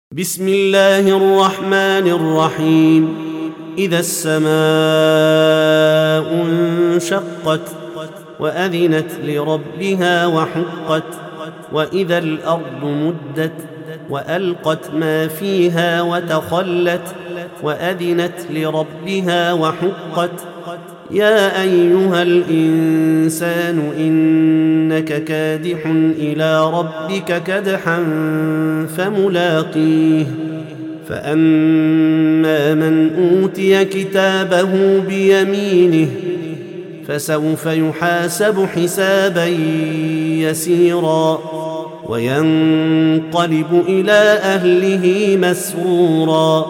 بسم الله الرحمن الرحيم. إذا السماء انشقت وأذنت لربها وحقت وإذا الأرض مدت وألقت ما فيها وتخلت وأذنت لربها وحقت يا أيها الإنسان إنك كادح إلى ربك كدحا فملاقيه فأما من أوتي كتابه بيمينه فسوف يحاسب حسابا يسيرا وينقلب إلى أهله مسرورا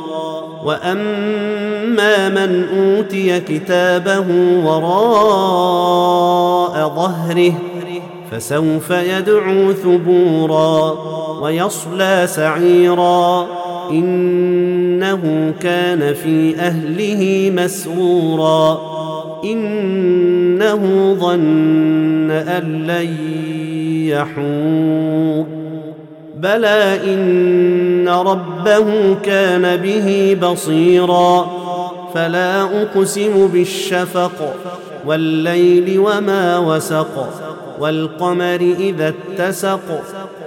وأما من أوتي كتابه وراء ظهره فسوف يدعو ثبورا ويصلى سعيرا إنه كان في أهله مسرورا إنه ظن أن لن يحور بلى إن ربه كان به بصيرا فلا أقسم بالشفق والليل وما وسق والقمر إذا اتسق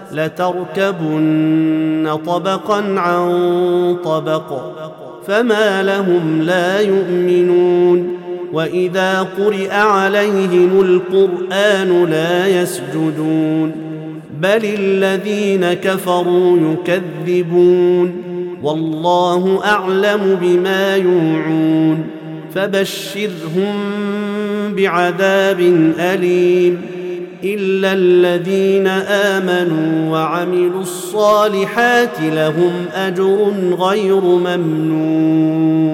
لتركبن طبقا عن طبق فما لهم لا يؤمنون وإذا قرئ عليهم القرآن لا يسجدون بل الذين كفروا يكذبون والله أعلم بما يوعون فبشرهم بعذاب أليم إلا الذين آمنوا وعملوا الصالحات لهم أجر غير ممنون.